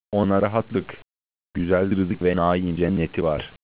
Ona rahatlık, güzel rızık ve naim cenneti var.